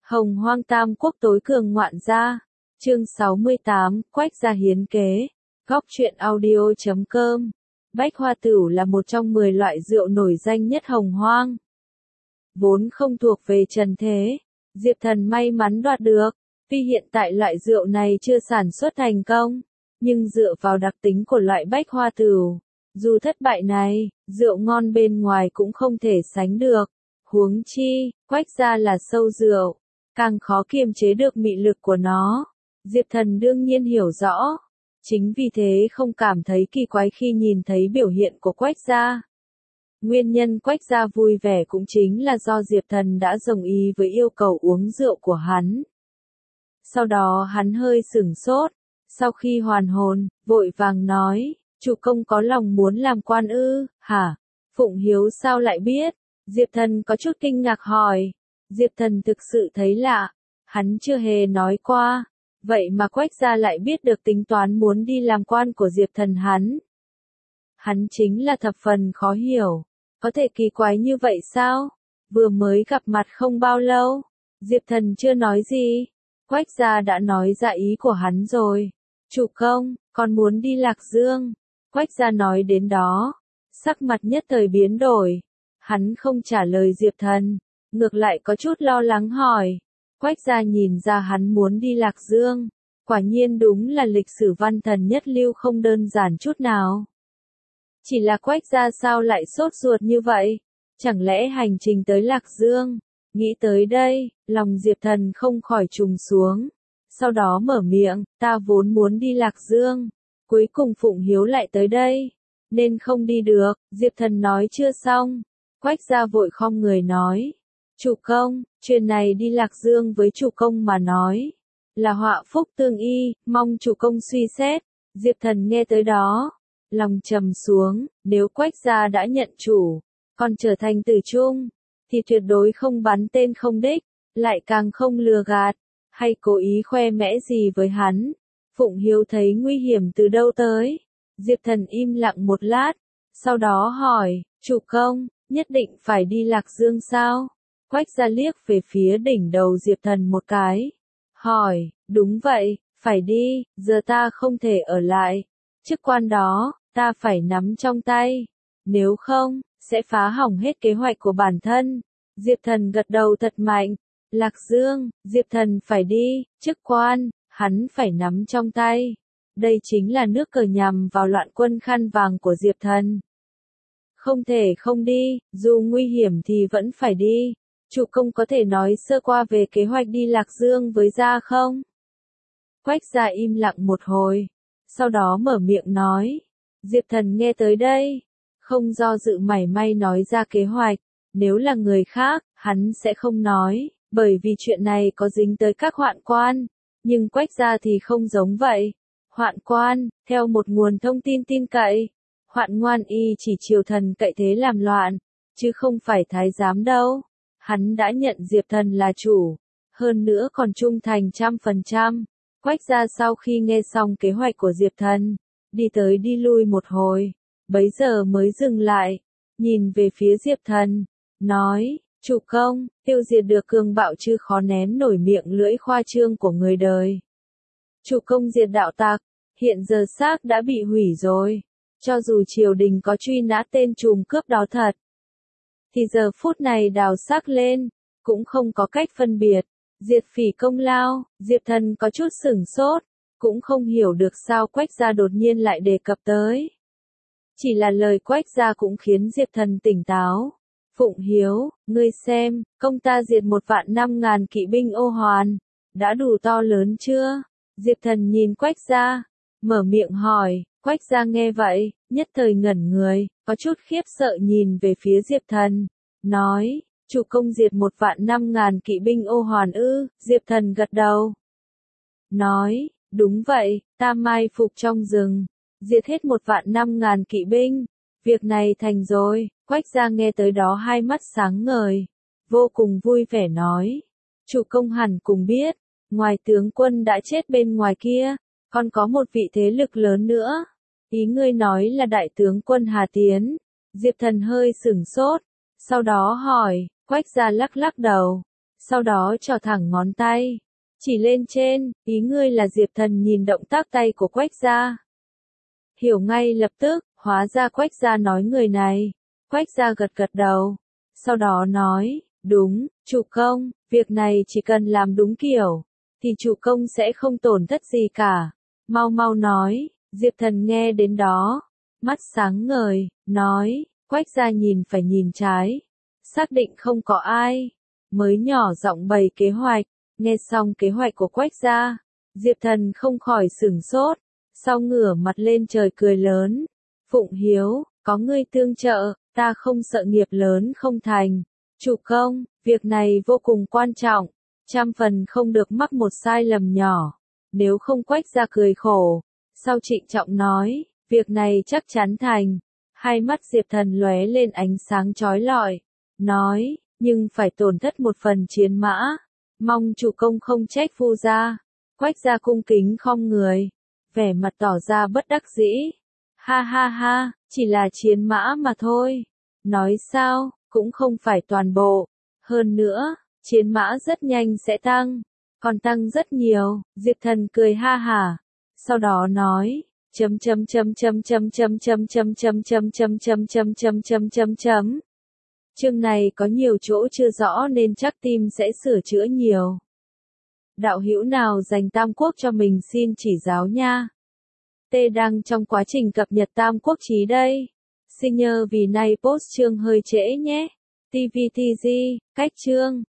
Hồng Hoang Tam Quốc tối cường ngoạn gia. Chương 68, Quách gia hiến kế. Góc truyện audio.com. Bách Hoa Tửu là một trong 10 loại rượu nổi danh nhất Hồng Hoang. Vốn không thuộc về trần thế, Diệp Thần may mắn đoạt được. Tuy hiện tại loại rượu này chưa sản xuất thành công, nhưng dựa vào đặc tính của loại Bách Hoa Tửu, dù thất bại này, rượu ngon bên ngoài cũng không thể sánh được. Huống chi, Quách gia là sâu rượu, càng khó kiềm chế được mị lực của nó. Diệp Thần đương nhiên hiểu rõ. Chính vì thế không cảm thấy kỳ quái khi nhìn thấy biểu hiện của Quách gia. Nguyên nhân Quách gia vui vẻ cũng chính là do Diệp Thần đã đồng ý với yêu cầu uống rượu của hắn. Sau đó hắn hơi sửng sốt, sau khi hoàn hồn, vội vàng nói, chủ công có lòng muốn làm quan ư, hả? Phụng Hiếu sao lại biết? Diệp Thần có chút kinh ngạc hỏi. Diệp Thần thực sự thấy lạ, hắn chưa hề nói qua, vậy mà Quách gia lại biết được tính toán muốn đi làm quan của Diệp Thần hắn. Hắn chính là thập phần khó hiểu, có thể kỳ quái như vậy sao? Vừa mới gặp mặt không bao lâu, Diệp Thần chưa nói gì, Quách gia đã nói ra ý của hắn rồi. Chủ công, còn muốn đi Lạc Dương. Quách gia nói đến đó, sắc mặt nhất thời biến đổi. Hắn không trả lời Diệp Thần, ngược lại có chút lo lắng hỏi. Quách gia nhìn ra hắn muốn đi Lạc Dương, quả nhiên đúng là lịch sử văn thần nhất lưu không đơn giản chút nào. Chỉ là Quách gia sao lại sốt ruột như vậy? Chẳng lẽ hành trình tới Lạc Dương? Nghĩ tới đây, lòng Diệp Thần không khỏi trùng xuống. Sau đó mở miệng, ta vốn muốn đi Lạc Dương, cuối cùng Phụng Hiếu lại tới đây, nên không đi được. Diệp Thần nói chưa xong, Quách gia vội khom người nói, chủ công, chuyện này đi Lạc Dương với chủ công mà nói, là họa phúc tương y, mong chủ công suy xét. Diệp Thần nghe tới đó, lòng trầm xuống, nếu Quách gia đã nhận chủ, còn trở thành tử trung, thì tuyệt đối không bắn tên không đích, lại càng không lừa gạt, hay cố ý khoe mẽ gì với hắn. Phụng Hiếu thấy nguy hiểm từ đâu tới. Diệp Thần im lặng một lát, sau đó hỏi, chủ công, nhất định phải đi Lạc Dương sao? Quách gia liếc về phía đỉnh đầu Diệp Thần một cái, hỏi, đúng vậy, phải đi, giờ ta không thể ở lại. Chức quan đó, ta phải nắm trong tay, nếu không, sẽ phá hỏng hết kế hoạch của bản thân. Diệp Thần gật đầu thật mạnh. Lạc Dương, Diệp Thần phải đi, chức quan, hắn phải nắm trong tay. Đây chính là nước cờ nhằm vào loạn quân khăn vàng của Diệp Thần. Không thể không đi, dù nguy hiểm thì vẫn phải đi. Chủ công có thể nói sơ qua về kế hoạch đi Lạc Dương với gia không? Quách gia im lặng một hồi, sau đó mở miệng nói. Diệp Thần nghe tới đây, không do dự mảy may nói ra kế hoạch. Nếu là người khác, hắn sẽ không nói, bởi vì chuyện này có dính tới các hoạn quan. Nhưng Quách gia thì không giống vậy. Hoạn quan, theo một nguồn thông tin tin cậy, hoạn ngoan y chỉ triều thần cậy thế làm loạn, chứ không phải thái giám đâu. Hắn đã nhận Diệp Thần là chủ, hơn nữa còn trung thành 100%. Quách gia sau khi nghe xong kế hoạch của Diệp Thần, đi tới đi lui một hồi, bấy giờ mới dừng lại, nhìn về phía Diệp Thần, nói, chủ công, tiêu diệt được cường bạo chứ khó nén nổi miệng lưỡi khoa trương của người đời. Chủ công diệt đạo tặc, hiện giờ xác đã bị hủy rồi, cho dù triều đình có truy nã tên trùm cướp đó thật, thì giờ phút này đào xác lên, cũng không có cách phân biệt. Diệt phỉ công lao, Diệp Thần có chút sửng sốt, cũng không hiểu được sao Quách gia đột nhiên lại đề cập tới. Chỉ là lời Quách gia cũng khiến Diệp Thần tỉnh táo. Phụng Hiếu, ngươi xem, công ta diệt 1.500.000 kỵ binh ô hoàn, đã đủ to lớn chưa? Diệp Thần nhìn Quách gia, mở miệng hỏi. Quách gia nghe vậy, nhất thời ngẩn người, có chút khiếp sợ nhìn về phía Diệp Thần, nói, chủ công diệt 1.500.000 kỵ binh ô hoàn ư? Diệp Thần gật đầu, nói, đúng vậy, ta mai phục trong rừng, diệt hết 1.500.000 kỵ binh, việc này thành rồi. Quách gia nghe tới đó hai mắt sáng ngời, vô cùng vui vẻ nói, chủ công hẳn cùng biết, ngoài tướng quân đã chết bên ngoài kia, còn có một vị thế lực lớn nữa. Ý ngươi nói là đại tướng quân Hà Tiến. Diệp Thần hơi sửng sốt, sau đó hỏi. Quách gia lắc lắc đầu, Sau đó trỏ thẳng ngón tay, chỉ lên trên, ý ngươi là Diệp Thần nhìn động tác tay của Quách gia. Hiểu ngay lập tức, hóa ra Quách gia nói người này. Quách gia gật gật đầu, sau đó nói, đúng, chủ công, việc này chỉ cần làm đúng kiểu, thì chủ công sẽ không tổn thất gì cả. Mau mau nói, Diệp Thần nghe đến đó, mắt sáng ngời, nói, Quách gia nhìn phải nhìn trái, xác định không có ai, mới nhỏ giọng bày kế hoạch. Nghe xong kế hoạch của Quách gia, Diệp Thần không khỏi sửng sốt, sau ngửa mặt lên trời cười lớn. Phụng Hiếu, có ngươi tương trợ, ta không sợ nghiệp lớn không thành. Chủ công, việc này vô cùng quan trọng, trăm phần không được mắc một sai lầm nhỏ. Nếu không Quách gia cười khổ, sau trịnh trọng nói, việc này chắc chắn thành. Hai mắt Diệp Thần lóe lên ánh sáng chói lọi, nói, nhưng phải tổn thất một phần chiến mã. Mong chủ công không trách phu gia. Quách gia cung kính khom người, vẻ mặt tỏ ra bất đắc dĩ. Ha ha ha, chỉ là chiến mã mà thôi. Nói sao, cũng không phải toàn bộ. Hơn nữa, chiến mã rất nhanh sẽ tăng, còn tăng rất nhiều. Diệp Thần cười ha hả, sau đó nói, chấm chấm chấm chấm chấm chấm chấm chấm chấm chấm chấm chấm chấm chấm chấm chấm chấm. Chương này có nhiều chỗ chưa rõ nên chắc team sẽ sửa chữa nhiều. Đạo hữu nào dành Tam Quốc cho mình xin chỉ giáo nha. T đang trong quá trình cập nhật Tam Quốc chí đây. Xin nhờ vì nay post chương hơi trễ nhé. TVTG, cách chương.